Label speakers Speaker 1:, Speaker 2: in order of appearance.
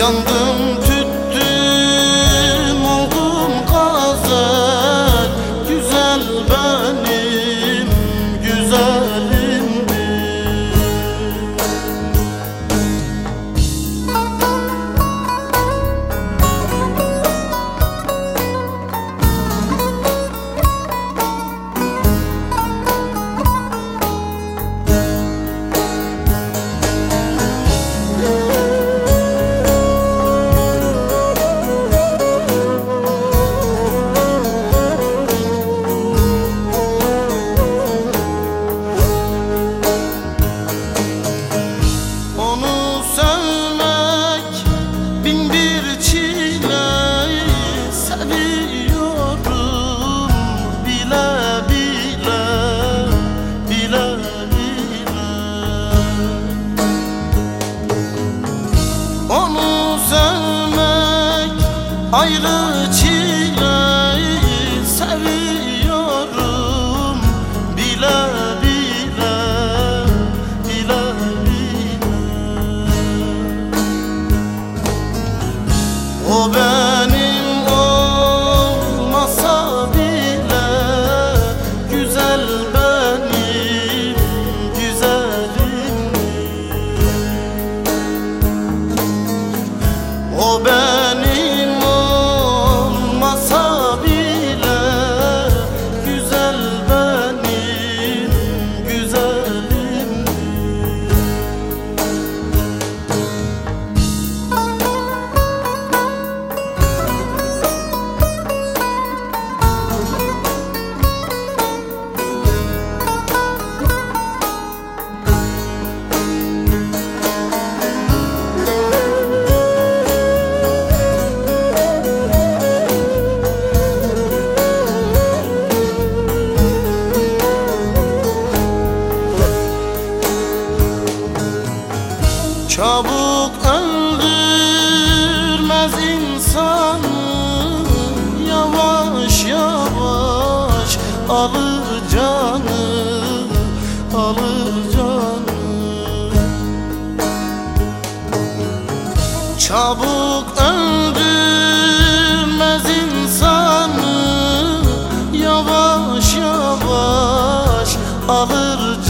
Speaker 1: Yandım tüttüm oldum gazel, güzel benim güzelimdir. Onu sevmek bin bir çile, seviyorum bile bile, bile bile. Onu sevmek ayrı çile, seviyorum bile bile, bile bile. O benim olmasa bile güzel benim güzelim. O benim olmasa bile güzel benim güzelim. Çabuk öldürmez insanı, yavaş yavaş alır canı, alır canı. Çabuk öldürmez insanı, yavaş yavaş alır